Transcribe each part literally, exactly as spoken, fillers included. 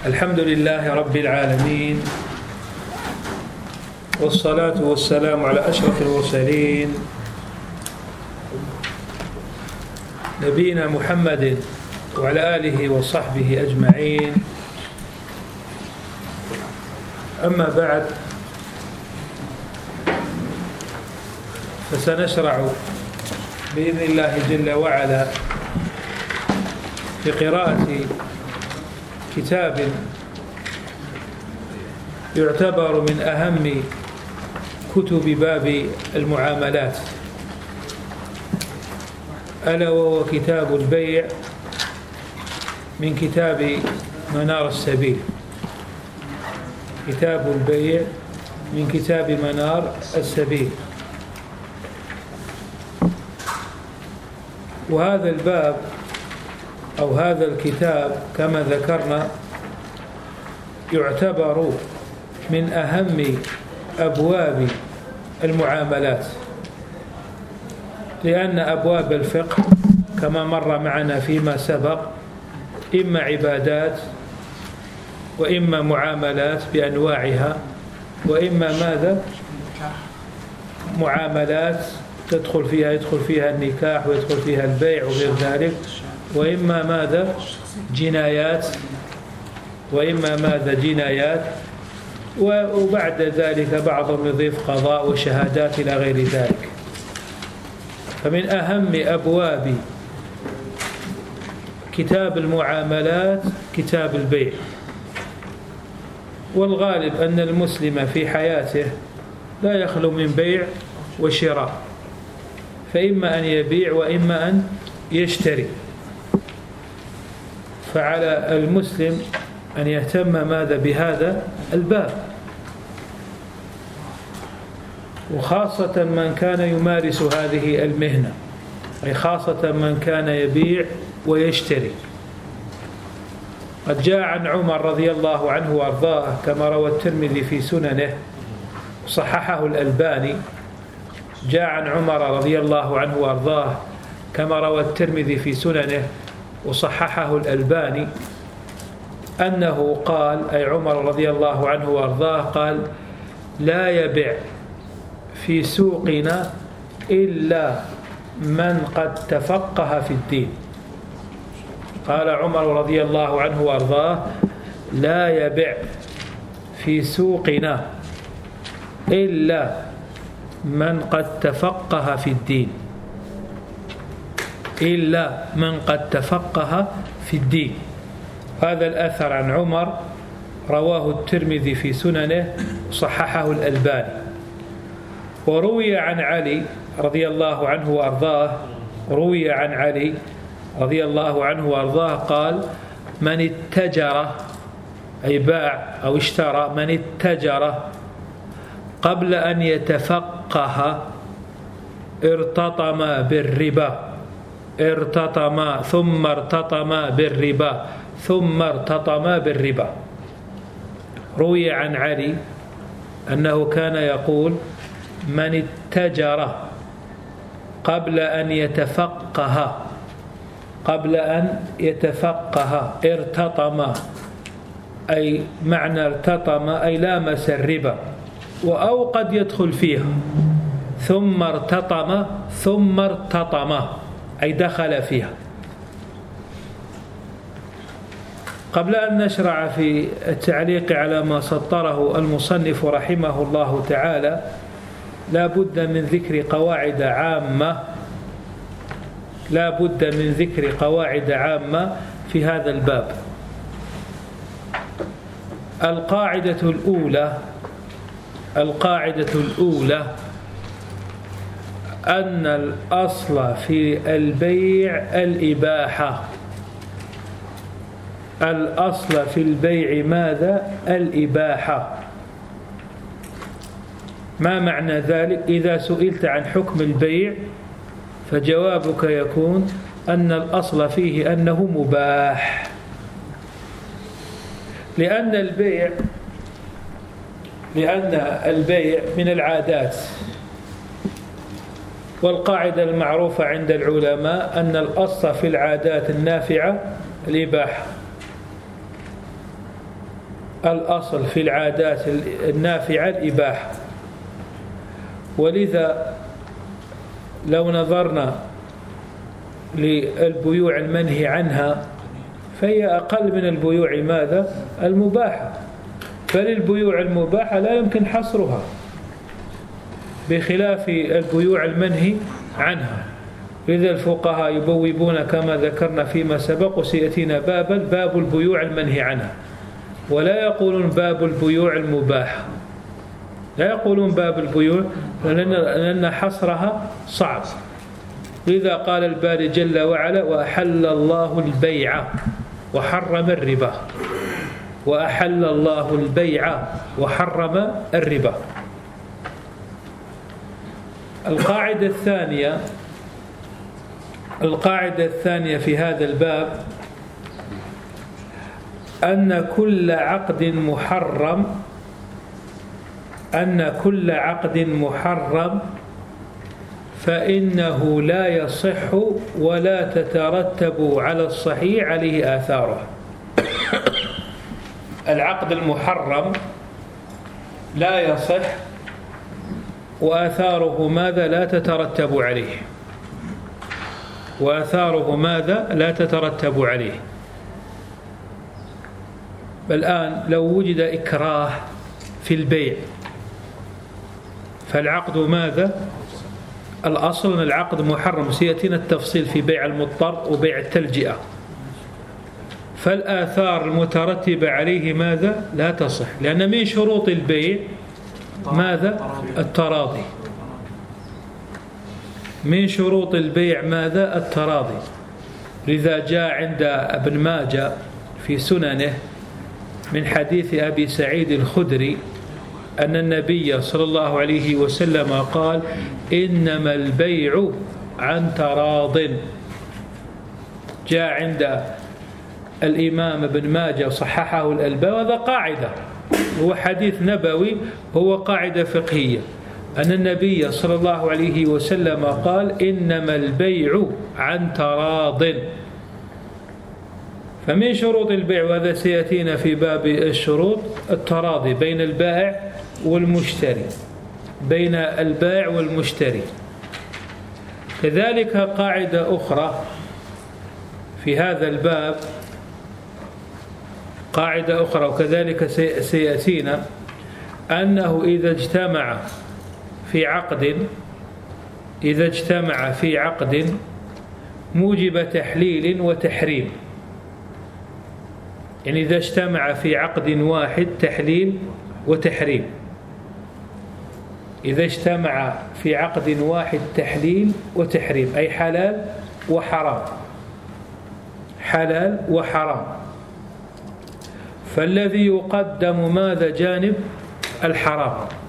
الحمد لله رب العالمين، والصلاة والسلام على أشرف المرسلين نبينا محمد وعلى آله وصحبه أجمعين. أما بعد، فسنشرع بإذن الله جل وعلا في قراءة كتاب يعتبر من أهم كتب باب المعاملات، ألا وهو كتاب البيع من كتاب منار السبيل. كتاب البيع من كتاب منار السبيل. وهذا الباب أو هذا الكتاب كما ذكرنا يعتبر من أهم أبواب المعاملات، لأن أبواب الفقه كما مر معنا فيما سبق إما عبادات وإما معاملات بأنواعها، وإما ماذا؟ معاملات تدخل فيها يدخل فيها النكاح ويدخل فيها البيع وغير ذلك، وإما ماذا؟ جنايات، وإما ماذا؟ جنايات، وبعد ذلك بعضهم يضيف قضاء وشهادات إلى غير ذلك. فمن أهم أبواب كتاب المعاملات كتاب البيع. والغالب أن المسلم في حياته لا يخلو من بيع وشراء، فإما أن يبيع وإما أن يشتري. فعلى المسلم أن يهتم ماذا بهذا الباب، وخاصة من كان يمارس هذه المهنة، أي خاصة من كان يبيع ويشتري. قد جاء عن عمر رضي الله عنه وأرضاه كما روى الترمذي في سننه صححه الألباني. جاء عن عمر رضي الله عنه وأرضاه كما روى الترمذي في سننه وصححه الألباني أنه قال، أي عمر رضي الله عنه وأرضاه قال: لا يبيع في سوقنا إلا من قد تفقه في الدين. قال عمر رضي الله عنه وأرضاه: لا يبيع في سوقنا إلا من قد تفقه في الدين، إلا من قد تفقه في الدين. هذا الأثر عن عمر رواه الترمذي في سننه صححه الألباني. وروي عن علي رضي الله عنه وأرضاه روي عن علي رضي الله عنه وأرضاه قال: من اتجر، أي باع أو اشترى، من اتجر قبل أن يتفقه ارتطم بالربا، ارتطم ثم ارتطم بالربا ثم ارتطم بالربا. روي عن علي أنه كان يقول: من اتجر قبل أن يتفقه، قبل أن يتفقه ارتطم، أي معنى ارتطم أي لامس الربا، أو قد يدخل فيها، ثم ارتطم ثم ارتطم أي دخل فيها. قبل أن نشرع في التعليق على ما سطره المصنف رحمه الله تعالى، لا بد من ذكر قواعد عامة لا بد من ذكر قواعد عامة في هذا الباب. القاعدة الأولى القاعدة الأولى أن الأصل في البيع الإباحة. الأصل في البيع ماذا؟ الإباحة. ما معنى ذلك؟ إذا سئلت عن حكم البيع فجوابك يكون أن الأصل فيه أنه مباح، لأن البيع لأن البيع من العادات، والقاعدة المعروفة عند العلماء أن الأصل في العادات النافعة الإباحة. الأصل في العادات النافعة الإباحة، ولذا لو نظرنا للبيوع المنهي عنها فهي أقل من البيوع ماذا؟ المباحة. فللبيوع المباحة لا يمكن حصرها بخلاف البيوع المنهي عنها. لذا الفقهاء يبوبون كما ذكرنا فيما سبق وسيأتينا بابا باب البيوع المنهي عنها، ولا يقولون باب البيوع المباحة، لا يقولون باب البيوع لأن حصرها صعب. لذا قال الباري جل وعلا: وأحل الله البيع وحرم الربا. وأحل الله البيع وحرم الربا. القاعدة الثانية القاعدة الثانية في هذا الباب أن كل عقد محرم أن كل عقد محرم فإنه لا يصح ولا تترتب على الصحيح عليه آثاره. العقد المحرم لا يصح وآثاره ماذا؟ لا تترتب عليه. وآثاره ماذا؟ لا تترتب عليه. الآن لو وجد إكراه في البيع فالعقد ماذا؟ الأصل أن العقد محرم، سيأتينا التفصيل في بيع المضطر وبيع التلجئة. فالآثار المترتبة عليه ماذا؟ لا تصح، لأن من شروط البيع ماذا؟ التراضي. من شروط البيع ماذا؟ التراضي. لذا جاء عند ابن ماجه في سننه من حديث أبي سعيد الخدري أن النبي صلى الله عليه وسلم قال: إنما البيع عن تراض. جاء عند الإمام ابن ماجه وصححه الألباني، وهذا قاعدة، هو حديث نبوي، هو قاعدة فقهية، أن النبي صلى الله عليه وسلم قال: إنما البيع عن تراض. فمن شروط البيع، وهذا سيأتينا في باب الشروط، التراضي بين البائع والمشتري، بين البائع والمشتري. كذلك قاعدة أخرى في هذا الباب، قاعدة أخرى وكذلك سيأتينا، أنه إذا اجتمع في عقد إذا اجتمع في عقد موجب تحليل وتحريم. يعني إذا اجتمع في عقد واحد تحليل وتحريم، إذا اجتمع في عقد واحد تحليل وتحريم، أي حلال وحرام، حلال وحرام. فالذي يقدم ماذا؟ جانب الحرام.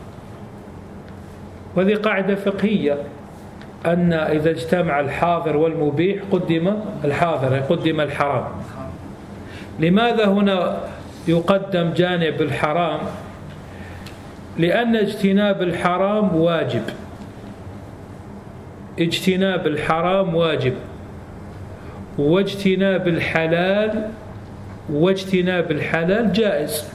وهذه قاعدة فقهية، أن إذا اجتمع الحاضر والمبيح قدم الحاضر، قدم الحرام. لماذا هنا يقدم جانب الحرام؟ لأن اجتناب الحرام واجب، اجتناب الحرام واجب، واجتناب الحلال واجتناب الحلال جائز.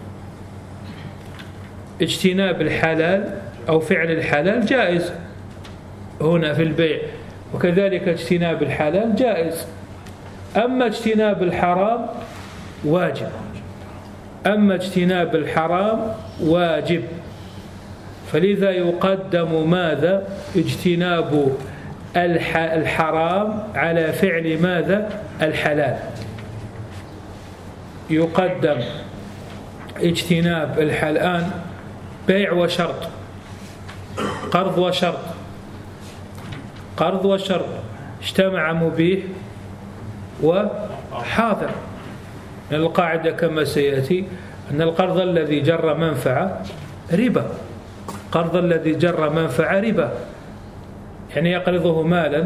اجتناب الحلال أو فعل الحلال جائز هنا في البيع، وكذلك اجتناب الحلال جائز. أما اجتناب الحرام واجب، أما اجتناب الحرام واجب. فلذا يقدم ماذا؟ اجتناب الحرام على فعل ماذا؟ الحلال. يقدم اجتناب الحلال. بيع وشرط، قرض وشرط، قرض وشرط، اجتمع مبيح وحاضر. القاعدة كما سيأتي أن القرض الذي جر منفعة ربا، قرض الذي جر منفعة ربا، يعني يقرضه مالا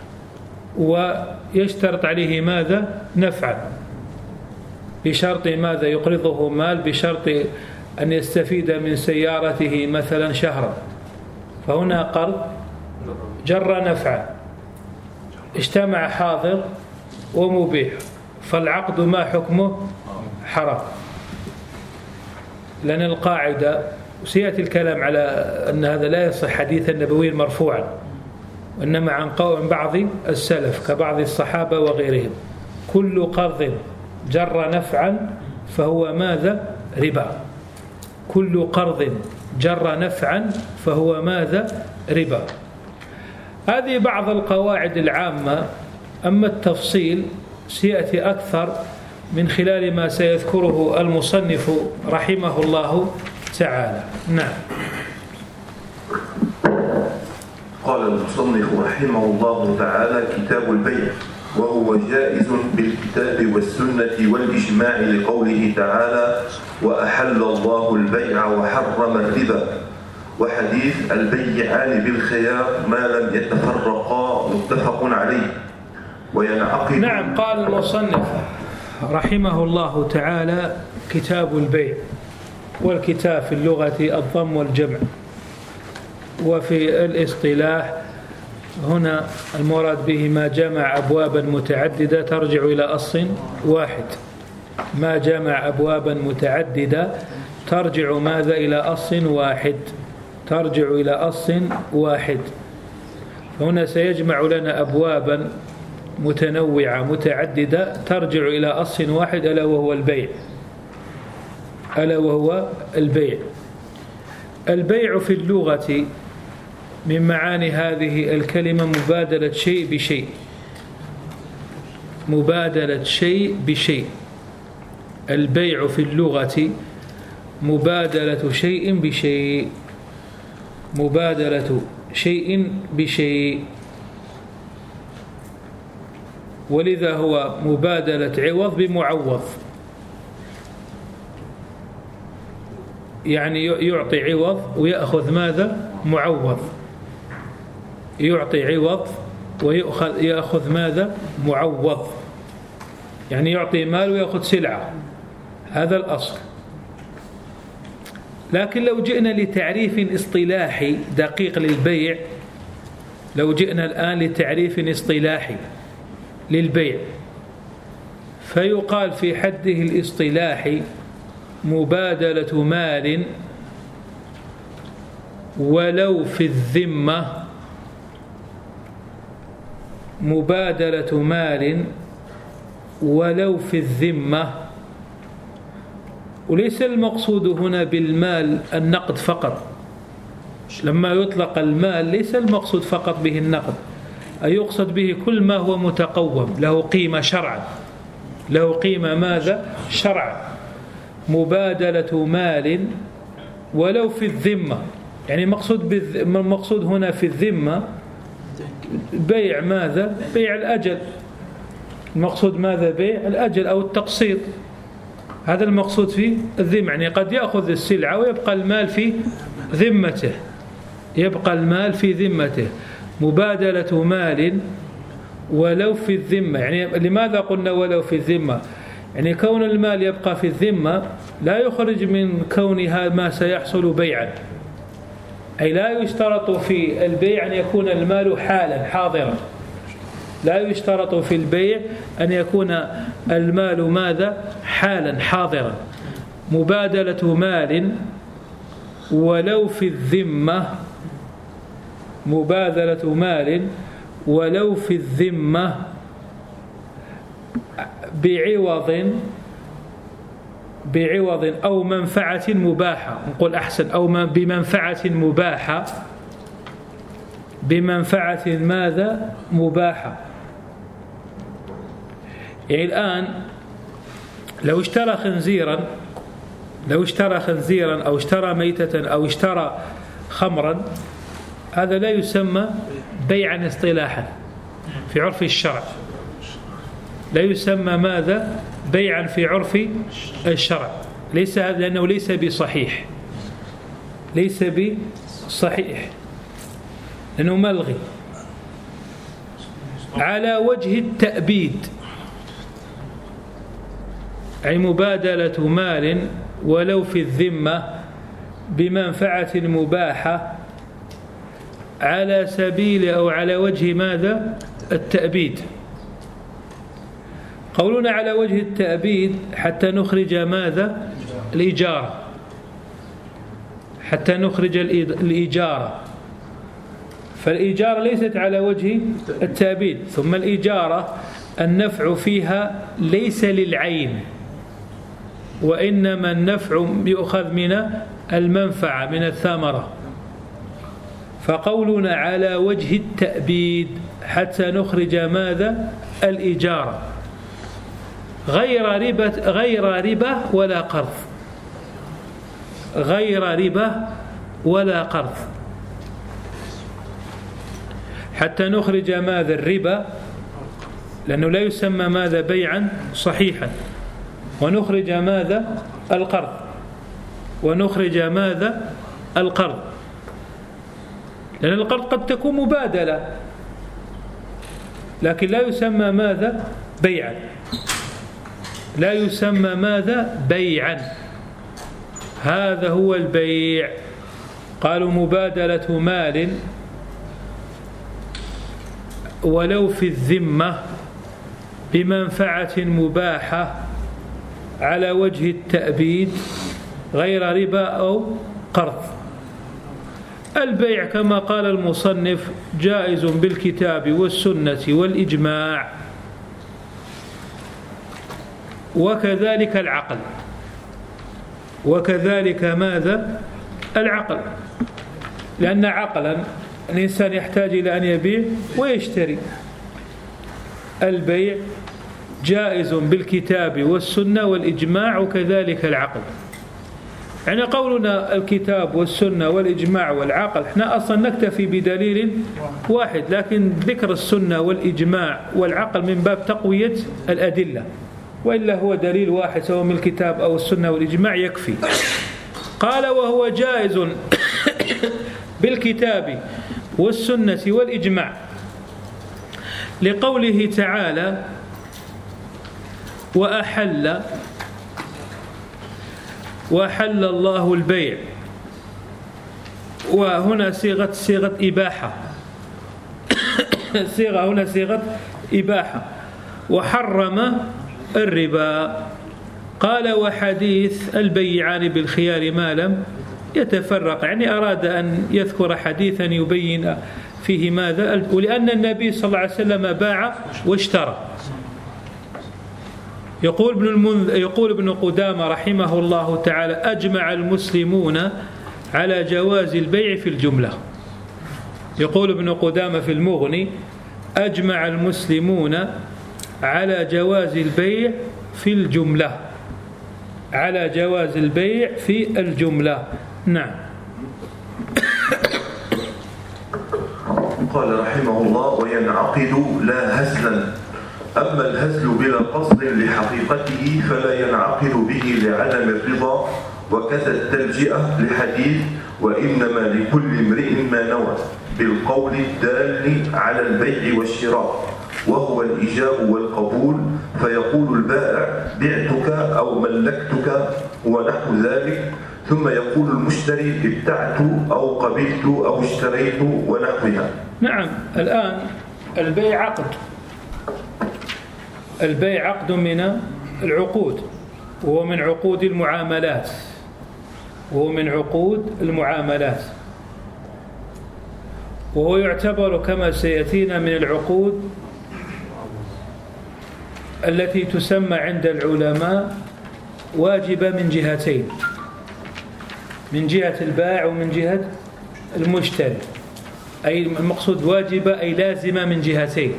ويشترط عليه ماذا؟ نفعا، بشرط ماذا؟ يقرضه مال بشرط أن يستفيد من سيارته مثلا شهرا، فهنا قرض جر نفعا، اجتمع حاضر ومبيح، فالعقد ما حكمه؟ حرام. لأن القاعدة سيأتي الكلام على أن هذا لا يصح حديثا نبويا مرفوعا، وإنما عن قول بعض السلف كبعض الصحابة وغيرهم: كل قرض جر نفعا فهو ماذا؟ ربا. كل قرض جر نفعا فهو ماذا؟ ربا. هذه بعض القواعد العامة، أما التفصيل سيأتي أكثر من خلال ما سيذكره المصنف رحمه الله تعالى. نعم. قال المصنف رحمه الله تعالى: كتاب البيع، وهو جائز بالكتاب والسنة والإجماع لقوله تعالى: وأحل الله البيع وحرم الربا، وحديث البيعان بالخيار ما لم يتفرقا متفق عليه. وينعقد. نعم. قال المصنف رحمه الله تعالى: كتاب البيع، والكتاب في اللغة الضم والجمع، وفي الاصطلاح هنا المراد به ما جمع أبوابا متعددة ترجع إلى أصل واحد. ما جمع أبوابا متعددة ترجع ماذا؟ إلى أصل واحد. ترجع إلى أصل واحد. فهنا سيجمع لنا أبوابا متنوعة متعددة ترجع إلى أصل واحد، ألا وهو البيع. ألا وهو البيع. البيع في اللغة من معاني هذه الكلمة مبادلة شيء بشيء. مبادلة شيء بشيء. البيع في اللغة مبادلة شيء بشيء. مبادلة شيء بشيء، ولذا هو مبادلة عوض بمعوض. يعني يعطي عوض ويأخذ ماذا؟ معوض. يعطي عوض ويأخذ ماذا؟ معوض. يعني يعطي مال ويأخذ سلعة. هذا الأصل. لكن لو جئنا لتعريف اصطلاحي دقيق للبيع، لو جئنا الآن لتعريف اصطلاحي للبيع، فيقال في حده الاصطلاحي: مبادلة مال ولو في الذمة. مبادلة مال ولو في الذمة. وليس المقصود هنا بالمال النقد فقط. لما يطلق المال ليس المقصود فقط به النقد، أي يقصد به كل ما هو متقوم له قيمة شرعا. له قيمة ماذا؟ شرعا. مبادلة مال ولو في الذمة، يعني مقصود بالذ... المقصود هنا في الذمة بيع ماذا؟ بيع الأجل. المقصود ماذا؟ بيع الأجل أو التقسيط. هذا المقصود في الذمة. يعني قد يأخذ السلعة ويبقى المال في ذمته. يبقى المال في ذمته. مبادلة مال ولو في الذمة. يعني لماذا قلنا ولو في الذمة؟ يعني كون المال يبقى في الذمة لا يخرج من كونها ما سيحصل بيعا. أي لا يشترط في البيع أن يكون المال حالا حاضرا. لا يشترط في البيع أن يكون المال ماذا؟ حالا حاضرا. مبادلة مال ولو في الذمة. مبادلة مال ولو في الذمة بعوض بعوض أو منفعة مباحة. نقول أحسن أو بمنفعة مباحة. بمنفعة ماذا؟ مباحة. يعني الآن لو اشترى خنزيرا لو اشترى خنزيرا أو اشترى ميتة أو اشترى خمرا، هذا لا يسمى بيعا اصطلاحا في عرف الشرع. لا يسمى ماذا؟ بيعا في عرف الشرع. ليس هذا لأنه ليس بصحيح. ليس بصحيح لأنه ملغي على وجه التأبيد. أي مبادلة مال ولو في الذمة بمنفعة مباحة على سبيل أو على وجه ماذا؟ التأبيد. قولنا على وجه التأبيد حتى نخرج ماذا؟ الإجارة. حتى نخرج الإجارة، فالإجارة ليست على وجه التأبيد. ثم الإجارة النفع فيها ليس للعين، وإنما النفع يؤخذ من المنفعة من الثمرة. فقولنا على وجه التأبيد حتى نخرج ماذا؟ الإجارة، غير ربا غير ربا ولا قرض، غير ربا ولا قرض، حتى نخرج ماذا؟ الربا، لأنه لا يسمى ماذا؟ بيعا صحيحا. ونخرج ماذا؟ القرض، ونخرج ماذا؟ القرض، لأن القرض قد تكون مبادلة لكن لا يسمى ماذا؟ بيعا، لا يسمى ماذا؟ بيعا. هذا هو البيع. قالوا مبادلة مال ولو في الذمة بمنفعة مباحة على وجه التأبيد غير ربا أو قرض. البيع كما قال المصنف جائز بالكتاب والسنة والإجماع، وكذلك العقل، وكذلك ماذا؟ العقل، لأن عقلا الإنسان يحتاج إلى أن يبيع ويشتري. البيع جائز بالكتاب والسنة والإجماع وكذلك العقل. يعني قولنا الكتاب والسنة والإجماع والعقل، احنا أصلا نكتفي بدليل واحد، لكن ذكر السنة والإجماع والعقل من باب تقوية الأدلة، وإلا هو دليل واحد سواء من الكتاب أو السنة والإجماع يكفي. قال وهو جائز بالكتاب والسنة والإجماع لقوله تعالى وأحل وأحل الله البيع، وهنا صيغة صيغة إباحة صيغة هنا صيغة إباحة. وحرم الربا. قال وحديث البيعان بالخيار ما لم يتفرق، يعني أراد أن يذكر حديثا يبين فيه ماذا؟ ولأن النبي صلى الله عليه وسلم باع واشترى. يقول ابن المنذ يقول ابن قدامة رحمه الله تعالى أجمع المسلمون على جواز البيع في الجملة. يقول ابن قدامة في المغني أجمع المسلمون على جواز البيع في الجملة، على جواز البيع في الجملة. نعم. قال رحمه الله وينعقد لا هزلا، أما الهزل بلا قصد لحقيقته فلا ينعقد به لعدم الرضا، وكذا التلجئة لحديث وإنما لكل امرئ ما نوى بالقول الدال على البيع والشراء، وهو الإيجاب والقبول، فيقول البائع بعتك أو ملكتك ونحو ذلك، ثم يقول المشتري ابتعت أو قبلت أو اشتريت ونحوها. نعم. الآن البيع عقد، البيع عقد من العقود، وهو من عقود المعاملات، وهو من عقود المعاملات، وهو يعتبر كما سيأتينا من العقود التي تسمى عند العلماء واجبة من جهتين، من جهة البائع ومن جهة المشتري. أي المقصود واجبة أي لازمة من جهتين.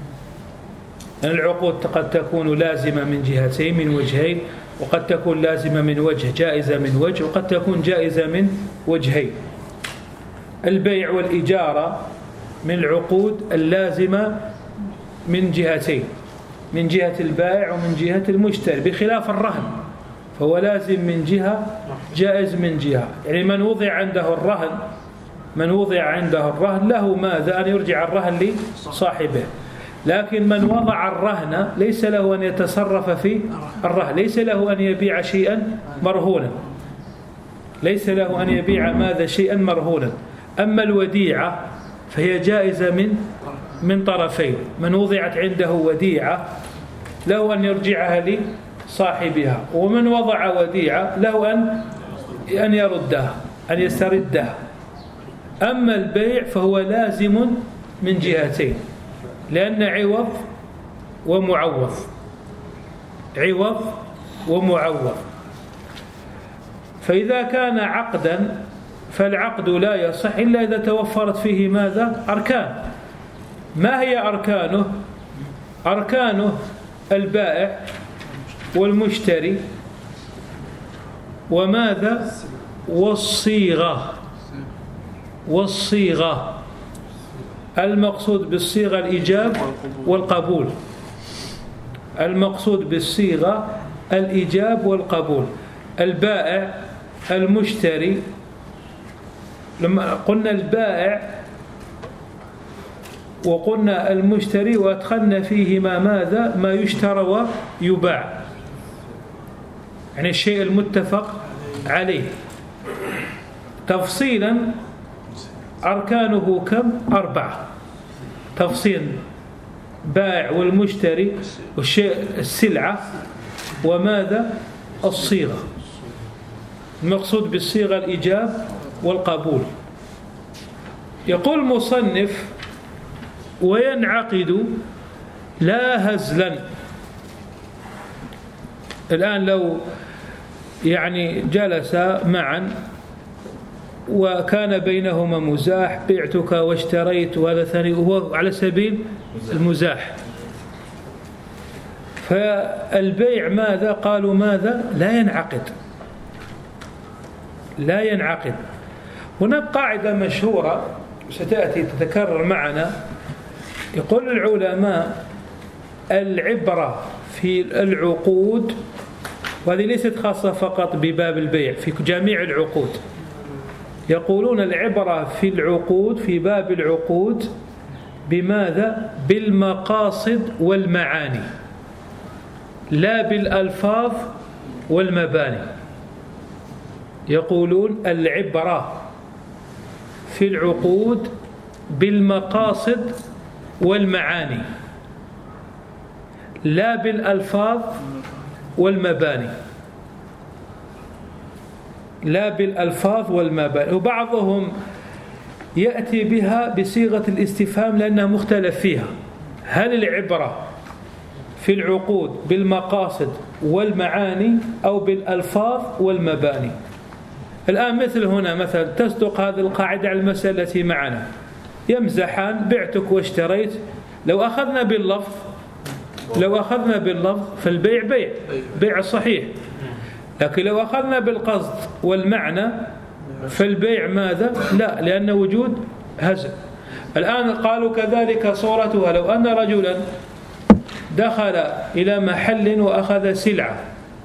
العقود قد تكون لازمة من جهتين من وجهين، وقد تكون لازمة من وجه جائزة من وجه، وقد تكون جائزة من وجهين. البيع والإجارة من العقود اللازمة من جهتين، من جهة البائع ومن جهة المشتري، بخلاف الرهن فهو لازم من جهة جائز من جهة. يعني من وضع عنده الرهن من وضع عنده الرهن له ماذا؟ أن يرجع الرهن لصاحبه، لكن من وضع الرهن ليس له أن يتصرف في الرهن، ليس له أن يبيع شيئا مرهونا، ليس له أن يبيع ماذا؟ شيئا مرهونا. أما الوديعة فهي جائزة من من طرفين، من وضعت عنده وديعة له أن يرجعها لصاحبها، ومن وضع وديعة له أن أن يردها. أن يسترده. أما البيع فهو لازم من جهتين، لأن عوض ومعوض، عوض ومعوض. فإذا كان عقدا فالعقد لا يصح إلا إذا توفرت فيه ماذا؟ أركان. ما هي أركانه؟ أركانه البائع والمشتري وماذا؟ والصيغة. والصيغة المقصود بالصيغة الإيجاب والقبول. المقصود بالصيغة الإيجاب والقبول. البائع المشتري، لما قلنا البائع وقلنا المشتري وأدخلنا فيهما ماذا؟ ما يشترى ويباع، يعني الشيء المتفق عليه. تفصيلا أركانه كم؟ أربعة. تفصيل بائع والمشتري والشيء السلعة وماذا؟ الصيغة. المقصود بالصيغة الإيجاب والقبول. يقول المصنف وينعقد لا هزلا. الآن لو يعني جلس معا وكان بينهما مزاح، بعتك واشتريت، وهذا ثاني وهو على سبيل المزاح، فالبيع ماذا؟ قالوا ماذا؟ لا ينعقد، لا ينعقد. هناك قاعدة مشهورة ستأتي تتكرر معنا، يقول العلماء العبرة في العقود، وهذه ليست خاصة فقط بباب البيع، في جميع العقود. يقولون العبرة في العقود، في باب العقود، بماذا؟ بالمقاصد والمعاني، لا بالألفاظ والمباني. يقولون العبرة في العقود بالمقاصد والمعاني، لا بالألفاظ والمباني، لا بالألفاظ والمباني. وبعضهم يأتي بها بصيغة الاستفهام لأنها مختلف فيها. هل العبرة في العقود بالمقاصد والمعاني أو بالألفاظ والمباني؟ الآن مثل هنا مثلا تصدق هذه القاعدة على المسألة التي معنا، يمزحان بعتك واشتريت. لو أخذنا باللفظ لو أخذنا باللفظ فالبيع بيع بيع صحيح، لكن لو أخذنا بالقصد والمعنى فالبيع ماذا؟ لا، لأن وجود هزل. الآن قالوا كذلك صورتها، لو أن رجلا دخل إلى محل وأخذ سلعة،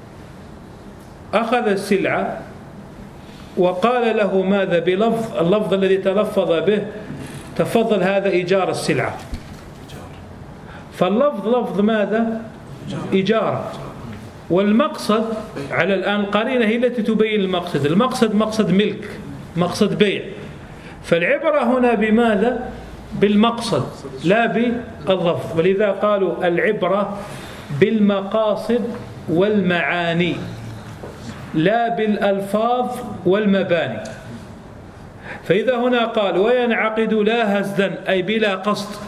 أخذ السلعة وقال له ماذا؟ بلفظ اللفظ الذي تلفظ به، تفضل هذا إيجار السلعة. فاللفظ لفظ ماذا؟ إيجار. والمقصد على الآن قرينة هي التي تبين المقصد. المقصد مقصد ملك، مقصد بيع. فالعبرة هنا بماذا؟ بالمقصد لا باللفظ. ولذا قالوا العبرة بالمقاصد والمعاني لا بالألفاظ والمباني. فإذا هنا قال وينعقد لا هزلا، أي بلا قصد،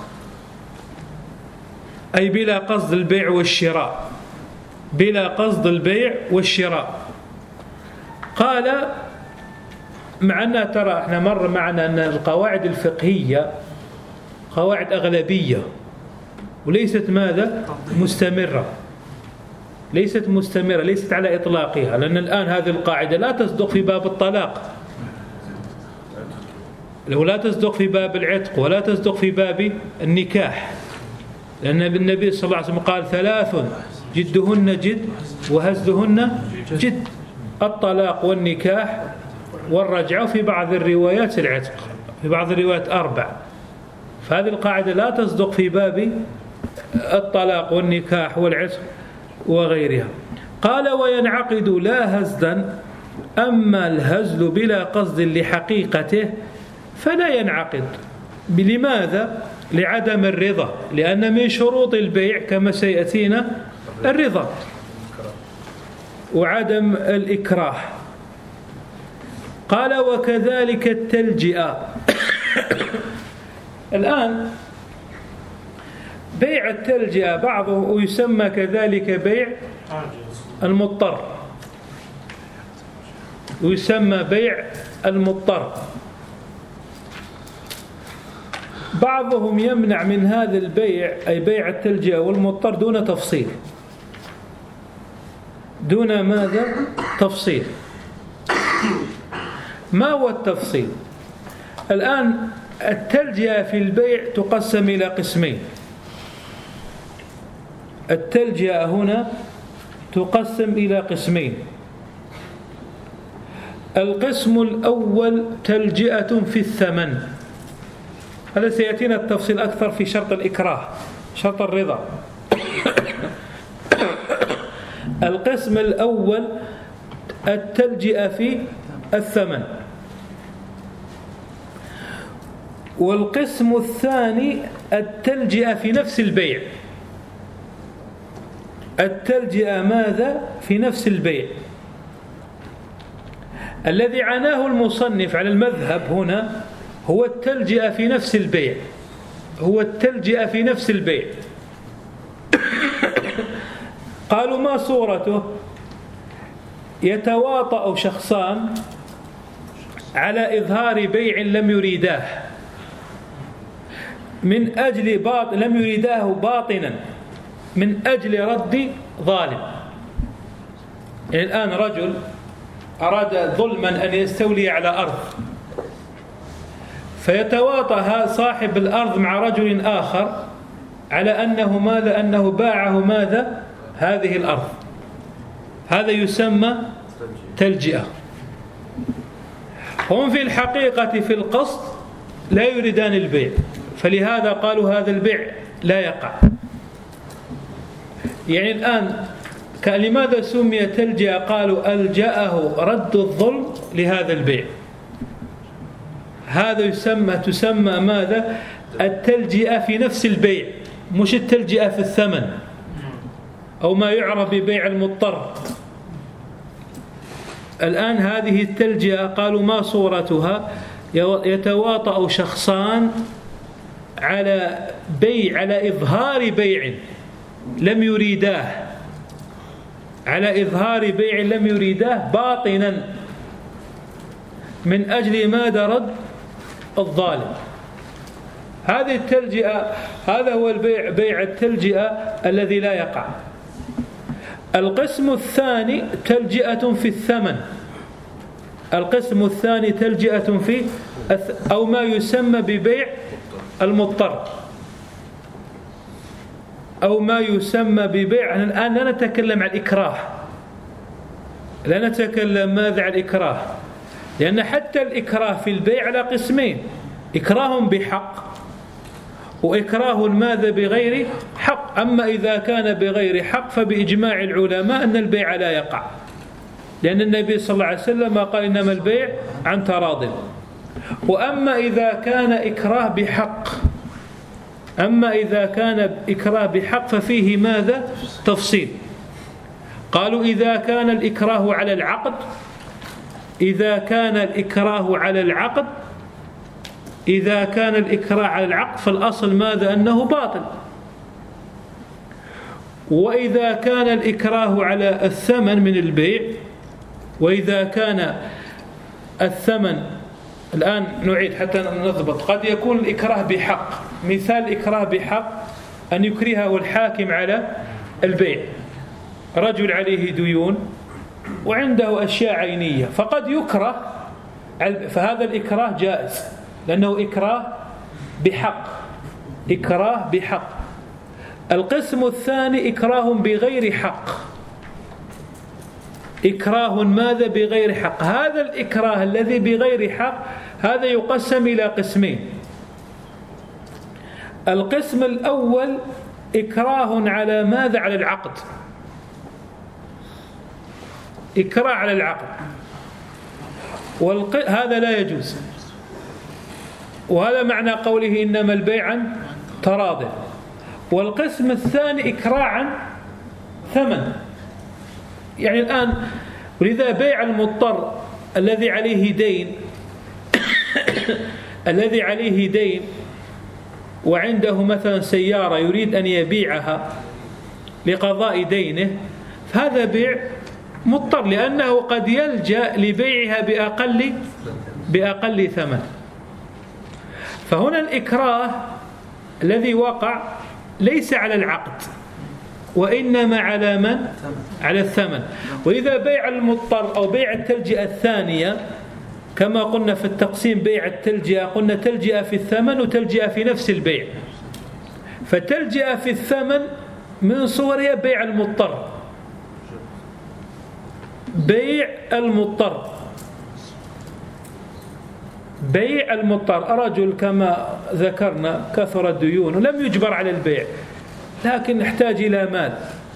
أي بلا قصد البيع والشراء، بلا قصد البيع والشراء. قال مع أننا ترى احنا مر معنا أن القواعد الفقهية قواعد أغلبية وليست ماذا؟ مستمرة، ليست مستمرة، ليست على إطلاقها. لأن الآن هذه القاعدة لا تصدق في باب الطلاق، ولا تصدق في باب العتق، ولا تصدق في باب النكاح، لأن النبي صلى الله عليه وسلم قال ثلاث جدهن جد وهزلهن جد: الطلاق والنكاح والرجعة، في بعض الروايات العتق، في بعض الروايات أربع. فهذه القاعدة لا تصدق في باب الطلاق والنكاح والعتق وغيرها. قال وينعقد لا هزلا، أما الهزل بلا قصد لحقيقته فلا ينعقد. لماذا؟ لعدم الرضا، لأن من شروط البيع كما سيأتينا الرضا وعدم الإكراه. قال وكذلك التلجئة. الآن بيع التلجئة بعضه يسمى كذلك بيع المضطر، ويسمى بيع المضطر. بعضهم يمنع من هذا البيع، أي بيع التلجئة والمضطر، دون تفصيل، دون ماذا؟ تفصيل. ما هو التفصيل؟ الآن التلجئة في البيع تقسم إلى قسمين. التلجئة هنا تقسم إلى قسمين. القسم الأول تلجئة في الثمن، هذا سيأتينا التفصيل أكثر في شرط الإكراه، شرط الرضا. القسم الأول التلجئة في الثمن. والقسم الثاني التلجئة في نفس البيع. التلجئة ماذا؟ في نفس البيع. الذي عناه المصنف على المذهب هنا هو التلجئة في نفس البيع، هو التلجئة في نفس البيع. قالوا ما صورته؟ يتواطأ شخصان على إظهار بيع لم يريداه من أجل باطن، لم يريداه باطنا من أجل رد ظالم. يعني الآن رجل أراد ظلما أن يستولي على أرض، فيتواطأ صاحب الأرض مع رجل آخر على أنه ماذا؟ أنه باعه ماذا؟ هذه الأرض. هذا يسمى تلجئة. هم في الحقيقة في القصد لا يريدان البيع، فلهذا قالوا هذا البيع لا يقع. يعني الآن لماذا سمي تلجئة؟ قالوا ألجأه رد الظلم لهذا البيع. هذا يسمى تسمى ماذا؟ التلجئة في نفس البيع، مش التلجئة في الثمن أو ما يعرف ببيع المضطر. الآن هذه التلجئة قالوا ما صورتها؟ يتواطأ شخصان على بيع، على إظهار بيع لم يريداه، على إظهار بيع لم يريداه باطنا من أجل ماذا؟ رد الظالم. هذه التلجئة، هذا هو البيع، بيع التلجئة الذي لا يقع. القسم الثاني تلجئة في الثمن. القسم الثاني تلجئة في أو ما يسمى ببيع المضطر، أو ما يسمى ببيع. الآن لا نتكلم عن الإكراه، لا نتكلم ماذا عن الإكراه، لأن حتى الإكراه في البيع على قسمين: إكراه بحق وإكراه ماذا؟ بغير حق. أما إذا كان بغير حق فبإجماع العلماء أن البيع لا يقع، لأن النبي صلى الله عليه وسلم قال إنما البيع عن تراض. وأما إذا كان إكراه بحق، أما إذا كان إكراه بحق ففيه ماذا؟ تفصيل. قالوا إذا كان الإكراه على العقد، إذا كان الإكراه على العقد إذا كان الإكراه على العقد فالأصل ماذا؟ أنه باطل. وإذا كان الإكراه على الثمن من البيع، وإذا كان الثمن، الآن نعيد حتى نضبط، قد يكون الإكراه بحق. مثال الإكراه بحق أن يكرهه الحاكم على البيع. رجل عليه ديون وعنده أشياء عينية، فقد يكره، فهذا الإكراه جائز لأنه إكراه بحق، إكراه بحق. القسم الثاني إكراه بغير حق، إكراه ماذا؟ بغير حق. هذا الإكراه الذي بغير حق هذا يقسم إلى قسمين. القسم الأول إكراه على ماذا؟ على العقد، إكراه على العقد، والق... هذا لا يجوز. وهذا معنى قوله إنما البيع عن تراض. والقسم الثاني إكراه عن ثمن. يعني الآن ولذا بيع المضطر الذي عليه دين الذي عليه دين وعنده مثلا سيارة يريد أن يبيعها لقضاء دينه، فهذا بيع مضطر، لأنه قد يلجأ لبيعها بأقل بأقل ثمن. فهنا الإكراه الذي وقع ليس على العقد، وإنما على من؟ على الثمن. وإذا بيع المضطر أو بيع التلجئة الثانية كما قلنا في التقسيم، بيع التلجئة قلنا تلجئة في الثمن وتلجئة في نفس البيع، فتلجئة في الثمن من صورها بيع المضطر. بيع المضطر بيع المضطر رجل كما ذكرنا كثر الديون ولم يجبر على البيع، لكن يحتاج إلى مال،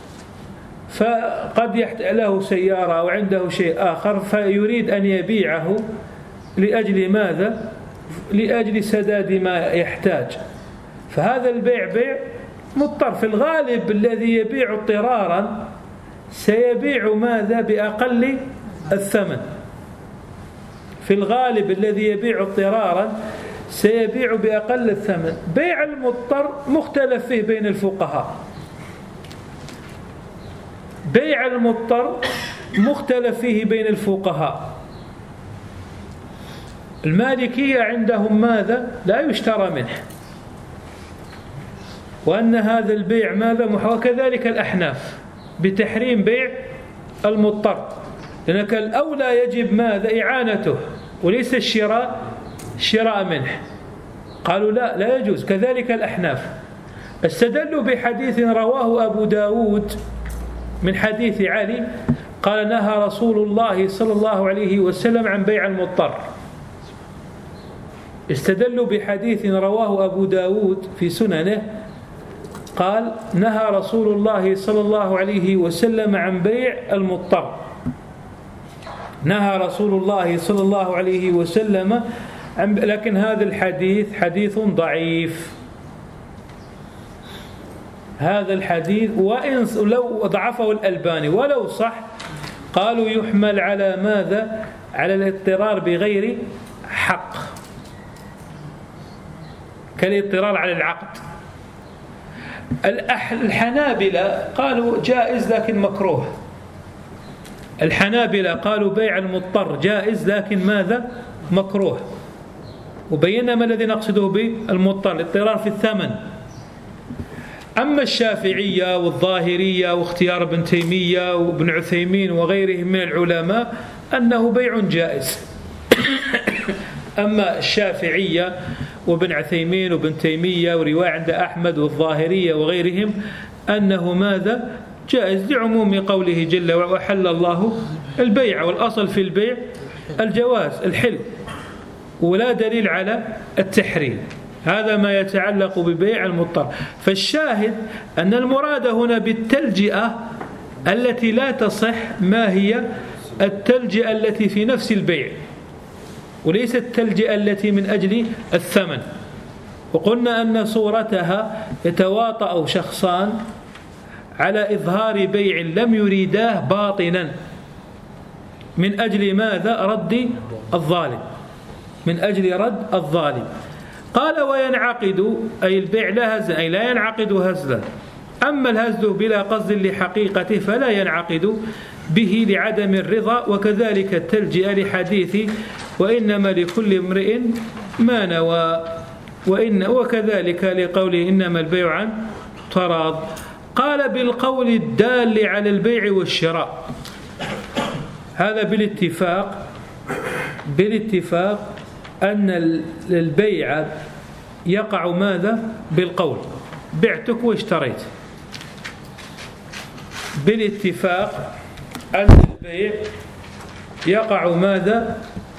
فقد يحتاج له سيارة أو عنده شيء آخر فيريد أن يبيعه لأجل ماذا؟ لأجل سداد ما يحتاج، فهذا البيع بيع مضطر. في الغالب الذي يبيع اضطرارا سيبيع ماذا؟ بأقل الثمن. في الغالب الذي يبيع اضطرارا سيبيع بأقل الثمن. بيع المضطر مختلف فيه بين الفقهاء. بيع المضطر مختلف فيه بين الفقهاء. المالكية عندهم ماذا؟ لا يشترى منه، وأن هذا البيع ماذا؟ محرم. وكذلك الأحناف بتحريم بيع المضطر، لأنك الأولى يجب ماذا؟ إعانته وليس الشراء شراء منه. قالوا لا لا يجوز. كذلك الأحناف استدلوا بحديث رواه أبو داود من حديث علي قال نهى رسول الله صلى الله عليه وسلم عن بيع المضطر. استدلوا بحديث رواه أبو داود في سننه قال نهى رسول الله صلى الله عليه وسلم عن بيع المضطر. نهى رسول الله صلى الله عليه وسلم عن، لكن هذا الحديث حديث ضعيف. هذا الحديث وإن لو ضعفه الألباني ولو صح قالوا يحمل على ماذا؟ على الاضطرار بغير حق، كالاضطرار على العقد. الحنابلة قالوا جائز لكن مكروه. الحنابلة قالوا بيع المضطر جائز لكن ماذا؟ مكروه. وبينا ما الذي نقصده بالمضطر؟ الاضطرار في الثمن. أما الشافعية والظاهرية واختيار ابن تيمية وابن عثيمين وغيرهم من العلماء أنه بيع جائز. أما الشافعية وابن عثيمين وابن تيمية ورواية عند أحمد والظاهرية وغيرهم أنه ماذا؟ جائز، لعموم قوله جل وعلا وحل الله البيع، والأصل في البيع الجواز الحل، ولا دليل على التحريم. هذا ما يتعلق ببيع المضطر. فالشاهد أن المراد هنا بالتلجئة التي لا تصح ما هي؟ التلجئة التي في نفس البيع، وليس التلجئة التي من أجل الثمن. وقلنا أن صورتها يتواطأ شخصان على إظهار بيع لم يريداه باطنا من أجل ماذا؟ رد الظالم، من أجل رد الظالم. قال وينعقد أي البيع لا هزلا، أي لا ينعقد هزلا. أما الهزل بلا قصد لحقيقته فلا ينعقد به لعدم الرضا. وكذلك التلجئة لحديث وإنما لكل امرئ ما نوى، وإن وكذلك لقوله إنما البيع عن تراض. قال بالقول الدال على البيع والشراء. هذا بالاتفاق بالاتفاق أن البيع يقع ماذا؟ بالقول، بعتك واشتريت. بالاتفاق أن البيع يقع ماذا؟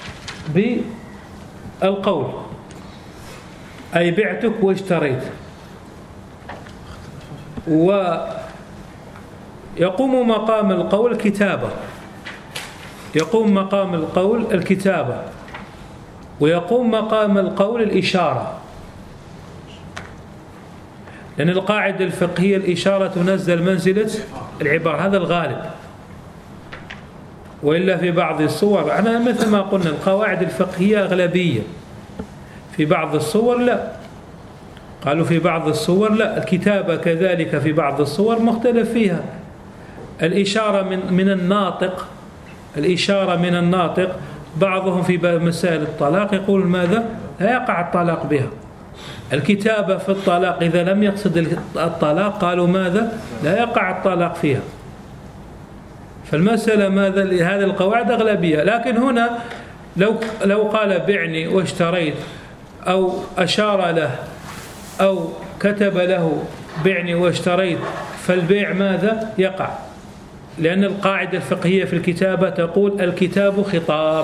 بالقول، أي بعتك واشتريت. ويقوم مقام القول كتابة، يقوم مقام القول الكتابة، ويقوم مقام القول الإشارة، لأن القاعدة الفقهية الإشارة تنزل منزلة العبارة، هذا الغالب. وإلا في بعض الصور، احنا مثل ما قلنا القواعد الفقهية أغلبية، في بعض الصور لا، قالوا في بعض الصور لا. الكتابة كذلك في بعض الصور مختلف فيها. الإشارة من من الناطق، الإشارة من الناطق بعضهم في مسائل الطلاق يقول ماذا؟ لا يقع الطلاق بها. الكتابة في الطلاق إذا لم يقصد الطلاق قالوا ماذا؟ لا يقع الطلاق فيها. فالمسألة ماذا؟ هذه القواعد أغلبية. لكن هنا لو لو قال بعني واشتريت أو أشار له أو كتب له بعني واشتريت، فالبيع ماذا؟ يقع، لأن القاعدة الفقهية في الكتابة تقول الكتاب خطاب.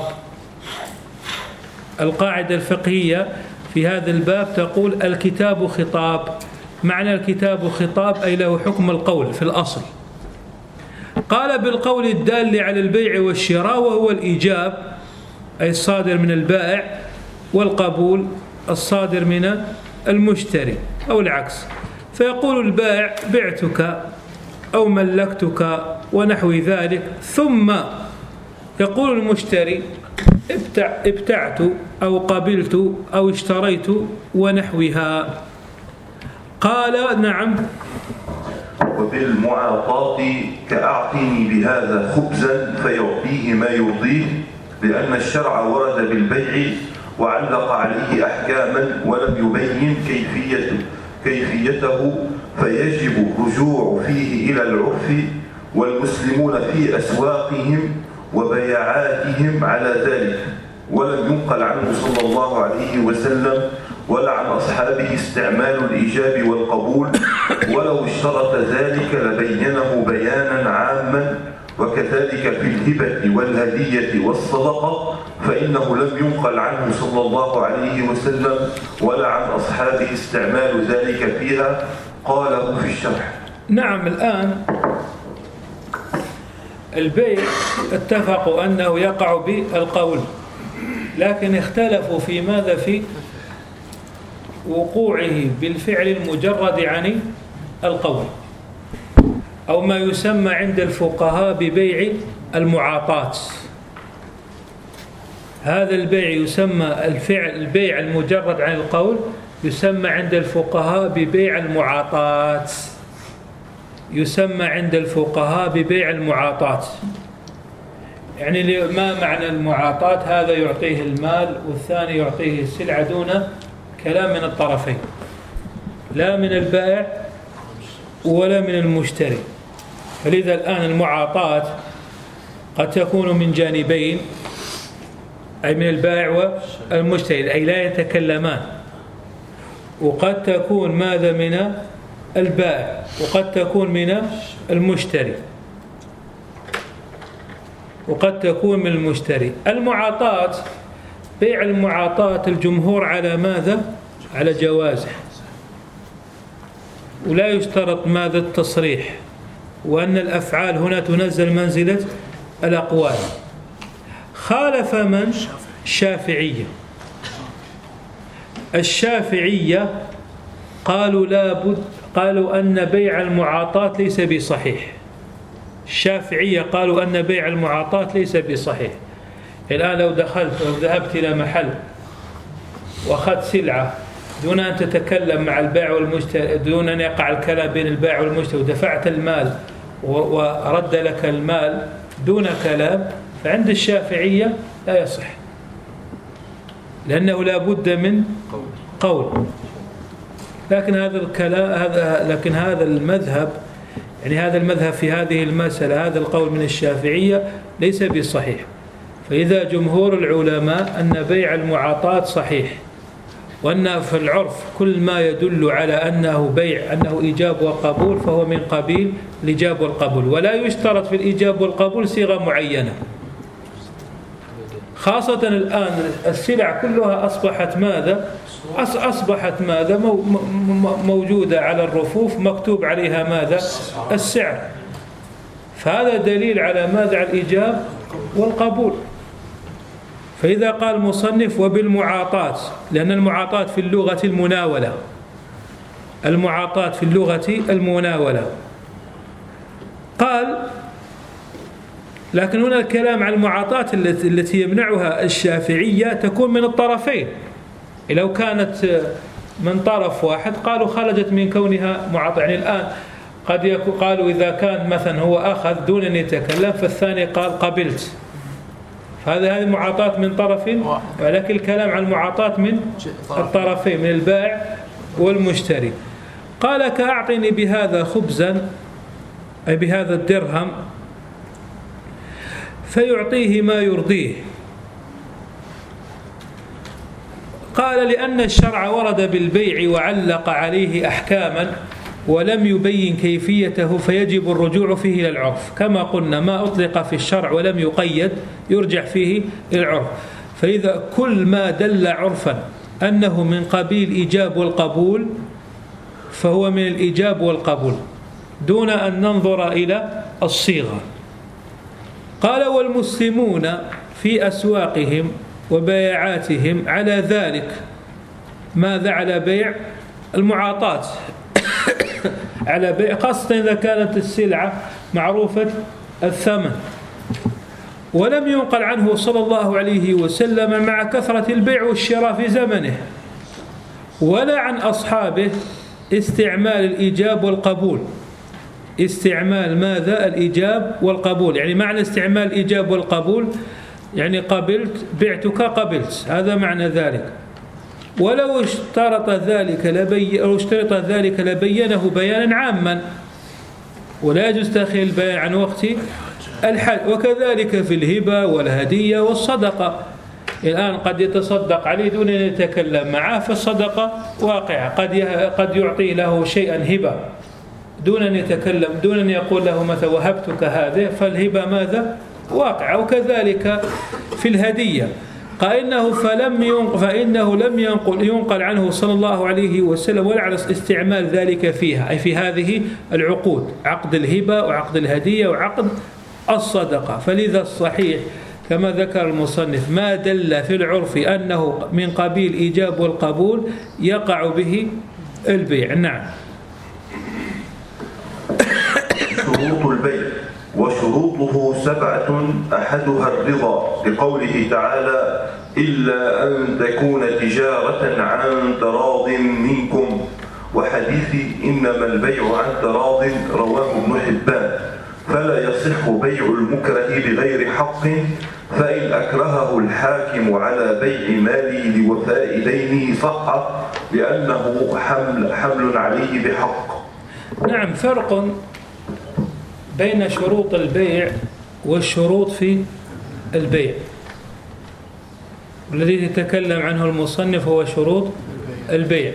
القاعدة الفقهية في هذا الباب تقول الكتاب خطاب. معنى الكتاب خطاب أي له حكم القول في الأصل. قال بالقول الدال على البيع والشراء وهو الإيجاب أي الصادر من البائع، والقبول الصادر من المشتري أو العكس. فيقول البائع بعتك أو ملكتك ونحو ذلك، ثم يقول المشتري ابتع ابتعت أو قبلت أو اشتريت ونحوها. قال نعم. وبالمعاطاة كأعطني بهذا خبزا فيعطيه ما يرضيه، لأن الشرع ورد بالبيع وعلق عليه أحكاما ولم يبين كيفيته, كيفيته فيجب الرجوع فيه إلى العرف، والمسلمون في أسواقهم وبيعاتهم على ذلك، ولم ينقل عنه صلى الله عليه وسلم ولا عن أصحابه استعمال الإيجاب والقبول، ولو اشترط ذلك لبينه بيانا عاما. وكذلك في الهبة والهدية والصدقة، فإنه لم ينقل عنه صلى الله عليه وسلم ولا عن أصحابه استعمال ذلك فيها، قاله في الشرح. نعم. الآن البيع اتفقوا أنه يقع بالقول، لكن اختلفوا في ماذا؟ في وقوعه بالفعل المجرد عن القول، أو ما يسمى عند الفقهاء ببيع المعاطات. هذا البيع يسمى الفعل البيع المجرد عن القول يسمى عند الفقهاء ببيع المعاطات، يسمى عند الفقهاء ببيع المعاطات. يعني ما معنى المعاطات؟ هذا يعطيه المال والثاني يعطيه السلعة دون كلام من الطرفين، لا من البائع ولا من المشتري. فلذا الآن المعاطات قد تكون من جانبين، أي من البائع والمشتري أي لا يتكلمان، وقد تكون ماذا؟ من البائع، وقد تكون من المشتري، وقد تكون من المشتري. المعاطات، بيع المعاطات الجمهور على ماذا؟ على جوازه، ولا يشترط ماذا؟ التصريح، وأن الأفعال هنا تنزل منزلة الأقوال. خالف من؟ الشافعية. الشافعية قالوا لا بد، قالوا أن بيع المعاطات ليس بصحيح. الشافعية قالوا أن بيع المعاطات ليس بصحيح. الآن لو دخلت أو ذهبت إلى محل وأخذت سلعة دون أن تتكلم مع البائع والمشتري، دون أن يقع الكلام بين البائع والمشتري، ودفعت المال ورد لك المال دون كلام، فعند الشافعية لا يصح، لأنه لا بد من قول. لكن هذا الكلام هذا لكن هذا المذهب يعني هذا المذهب في هذه المسألة، هذا القول من الشافعية ليس بصحيح. فإذا جمهور العلماء أن بيع المعاطات صحيح، وأن في العرف كل ما يدل على أنه بيع أنه إيجاب وقبول فهو من قبيل الإيجاب والقبول، ولا يشترط في الإيجاب والقبول صيغة معينة. خاصة الآن السلع كلها أصبحت ماذا؟ أصبحت ماذا؟ موجودة على الرفوف مكتوب عليها ماذا؟ السعر. فهذا دليل على ماذا؟ على الإيجاب والقبول. فإذا قال مصنف وبالمعاطات، لأن المعاطات في اللغة المناولة، المعاطات في اللغة المناولة، قال لكن هنا الكلام عن المعاطاة التي يمنعها الشافعية تكون من الطرفين. لو كانت من طرف واحد قالوا خرجت من كونها معاطاة. يعني الآن قد يكون قالوا إذا كان مثلا هو أخذ دون أن يتكلم فالثاني قال قبلت، هذا هذه معاطاة من طرف، ولكن الكلام عن المعاطاة من الطرفين، من البائع والمشتري. قال كأعطني بهذا خبزا، أي بهذا الدرهم، فيعطيه ما يرضيه. قال لأن الشرع ورد بالبيع وعلق عليه أحكاما ولم يبين كيفيته فيجب الرجوع فيه إلى العرف. كما قلنا ما أطلق في الشرع ولم يقيد يرجع فيه إلى العرف. فإذا كل ما دل عرفا أنه من قبيل الإيجاب والقبول فهو من الإيجاب والقبول دون أن ننظر إلى الصيغة. قال والمسلمون في أسواقهم وبيعاتهم على ذلك. ماذا؟ على بيع المعاطاة على بيع، خاصة إذا كانت السلعة معروفة الثمن. ولم ينقل عنه صلى الله عليه وسلم مع كثرة البيع والشراء في زمنه ولا عن أصحابه استعمال الإيجاب والقبول. استعمال ماذا؟ الإيجاب والقبول. يعني معنى استعمال الإيجاب والقبول يعني قبلت، بعتك قبلت، هذا معنى ذلك. ولو اشترط ذلك لبي أو اشترط ذلك لبينه بيانا عاما، ولا يجوز تأخير البيان عن وقت الحج. وكذلك في الهبة والهدية والصدقة. الآن قد يتصدق عليه دون أن يتكلم معه فالصدقة واقعة. قد قد يعطي له شيئا هبة دون أن يتكلم، دون أن يقول له مثلا وهبتك هذه، فالهبة ماذا؟ واقعة. وكذلك في الهدية قائنه فلم ينقل فإنه لم ينقل ينقل عنه صلى الله عليه وسلم ولا على استعمال ذلك فيها، أي في هذه العقود، عقد الهبة وعقد الهدية وعقد الصدقة. فلذا الصحيح كما ذكر المصنف ما دل في العرف أنه من قبيل إيجاب والقبول يقع به البيع. نعم. شروط البيع وشروطه سبعة أحدها الرضا لقوله تعالى إلا أن تكون تجارة عن تراض منكم، وحديث إنما البيع عن تراض رواه ابن حبان. فلا يصح بيع المكره بغير حق، فإن أكرهه الحاكم على بيع ماله لوفاء دينه صح لأنه حمل, حمل عليه بحق. نعم. فرق بين شروط البيع والشروط في البيع. الذي يتكلم عنه المصنف هو شروط البيع.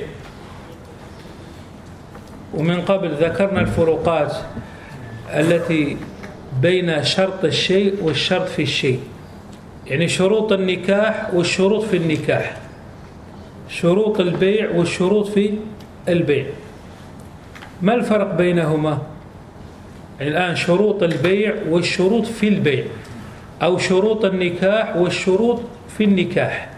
ومن قبل ذكرنا الفروقات التي بين شرط الشيء والشرط في الشيء. يعني شروط النكاح والشروط في النكاح، شروط البيع والشروط في البيع. ما الفرق بينهما؟ يعني الآن شروط البيع والشروط في البيع، أو شروط النكاح والشروط في النكاح.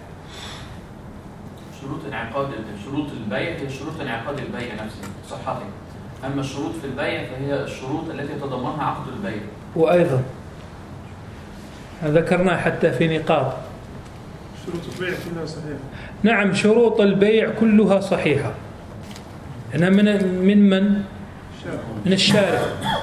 شروط انعقاد شروط البيع هي شروط انعقاد البيع نفسه صحته، أما الشروط في البيع فهي الشروط التي يتضمنها عقد البيع. وأيضا ذكرنا حتى في نقاط شروط البيع كلها صحيحة. نعم. شروط البيع كلها صحيحة. أنا من من من من الشارع.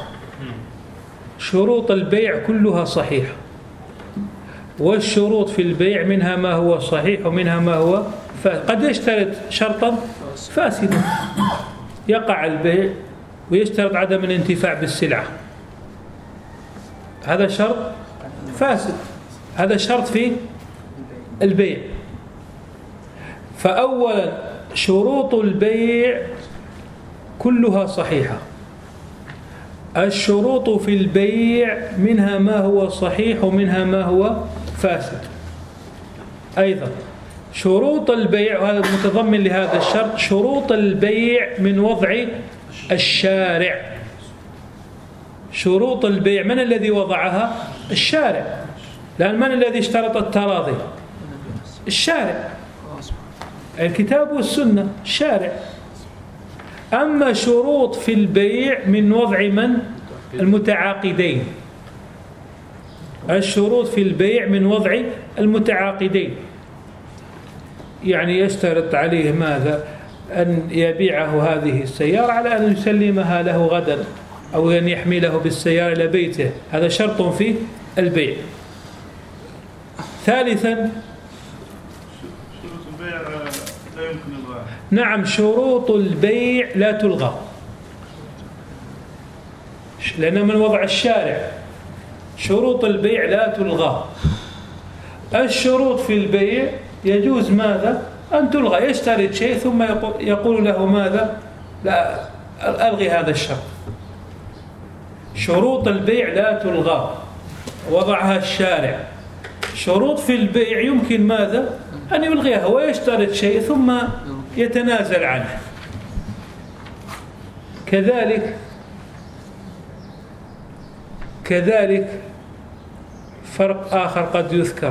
شروط البيع كلها صحيحة، والشروط في البيع منها ما هو صحيح ومنها ما هو فاسد. قد يشترط شرطا فاسدا يقع البيع ويشترط عدم الانتفاع بالسلعة، هذا شرط فاسد، هذا شرط في البيع. فأولا شروط البيع كلها صحيحة. الشروط في البيع منها ما هو صحيح ومنها ما هو فاسد. أيضا شروط البيع، وهذا متضمن لهذا الشرط، شروط البيع من وضع الشارع. شروط البيع من الذي وضعها؟ الشارع. لأن من الذي اشترط التراضي؟ الشارع. الكتاب والسنة، الشارع. أما شروط في البيع من وضع من؟ المتعاقدين. الشروط في البيع من وضع المتعاقدين، يعني يشترط عليه ماذا؟ أن يبيعه هذه السيارة على أن يسلمها له غدا، أو أن يحمله بالسيارة إلى بيته، هذا شرط في البيع. ثالثا شروط البيع لا يمكن إلغاء. نعم، شروط البيع لا تلغى، لأن من وضع الشارع شروط البيع لا تلغى. الشروط في البيع يجوز ماذا؟ أن تلغى، يشترط شيء ثم يقول له ماذا؟ لا ألغي هذا الشرط. شروط البيع لا تلغى، وضعها الشارع. شروط في البيع يمكن ماذا؟ أن يلغيها ويشترط شيء ثم يتنازل عنه. كذلك كذلك فرق آخر قد يذكر.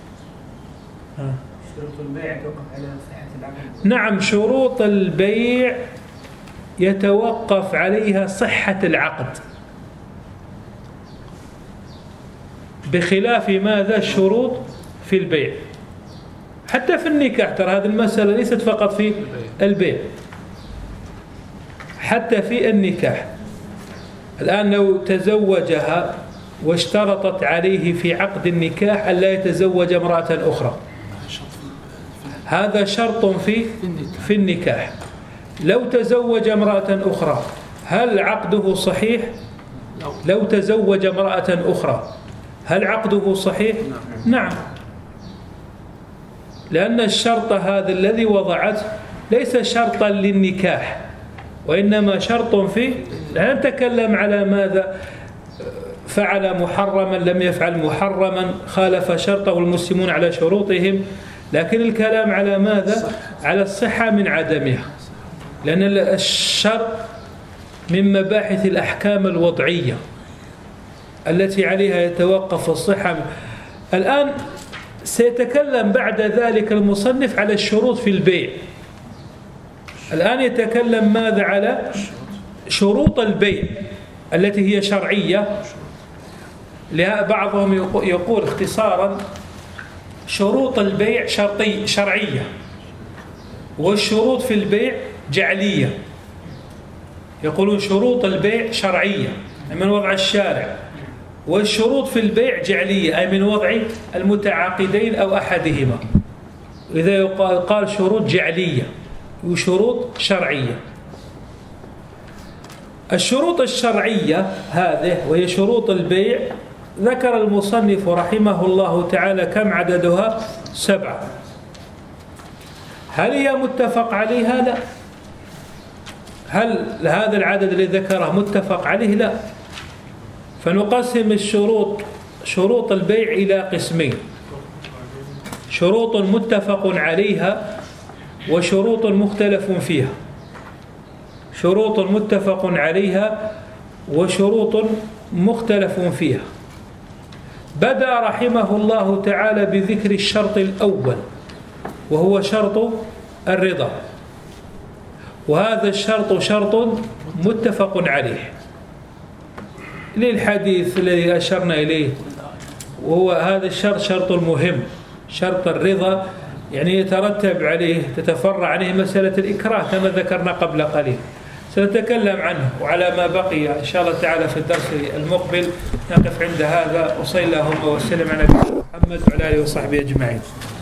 شروط البيع توقف على صحة العقد. نعم، شروط البيع يتوقف عليها صحة العقد، بخلاف ماذا؟ الشروط في البيع. حتى في النكاح ترى هذه المسألة ليست فقط في البيع، حتى في النكاح. الآن لو تزوجها واشترطت عليه في عقد النكاح أن لا يتزوج امرأة أخرى، هذا شرط في في النكاح. لو تزوج امرأة أخرى هل عقده صحيح؟ لو تزوج امرأة أخرى هل عقده صحيح؟ نعم، لأن الشرط هذا الذي وضعته ليس شرطا للنكاح، وإنما شرط في، لا نتكلم على ماذا فعل محرما، لم يفعل محرما، خالف شرطه المسلمون على شروطهم، لكن الكلام على ماذا؟ على الصحة من عدمها، لأن الشرط من مباحث الأحكام الوضعية التي عليها يتوقف الصحة. الآن سيتكلم بعد ذلك المصنف على الشروط في البيع. الآن يتكلم ماذا؟ على شروط البيع التي هي شرعية. بعضهم يقول اختصارا شروط البيع شرطي شرعية، والشروط في البيع جعلية. يقولون شروط البيع شرعية من وضع الشارع، والشروط في البيع جعلية أي من وضع المتعاقدين أو أحدهما. إذا يقال شروط جعلية وشروط شرعية. الشروط الشرعية هذه وهي شروط البيع ذكر المصنف رحمه الله تعالى كم عددها؟ سبعة. هل هي متفق عليها؟ لا. هل هذا العدد الذي ذكره متفق عليه؟ لا. فنقسم الشروط شروط البيع إلى قسمين: شروط متفق عليها وشروط مختلف فيها. شروط متفق عليها وشروط مختلف فيها. بدأ رحمه الله تعالى بذكر الشرط الأول وهو شرط الرضا، وهذا الشرط شرط متفق عليه للحديث الذي أشرنا إليه، وهو هذا الشرط شرط مهم، شرط الرضا، يعني يترتب عليه تتفرع عليه مسألة الإكراه كما ذكرنا قبل قليل. سنتكلم عنه وعلى ما بقي إن شاء الله تعالى في الدرس المقبل. نقف عند هذا، وصلى اللهم وسلم على محمد وعلى آله وصحبه أجمعين.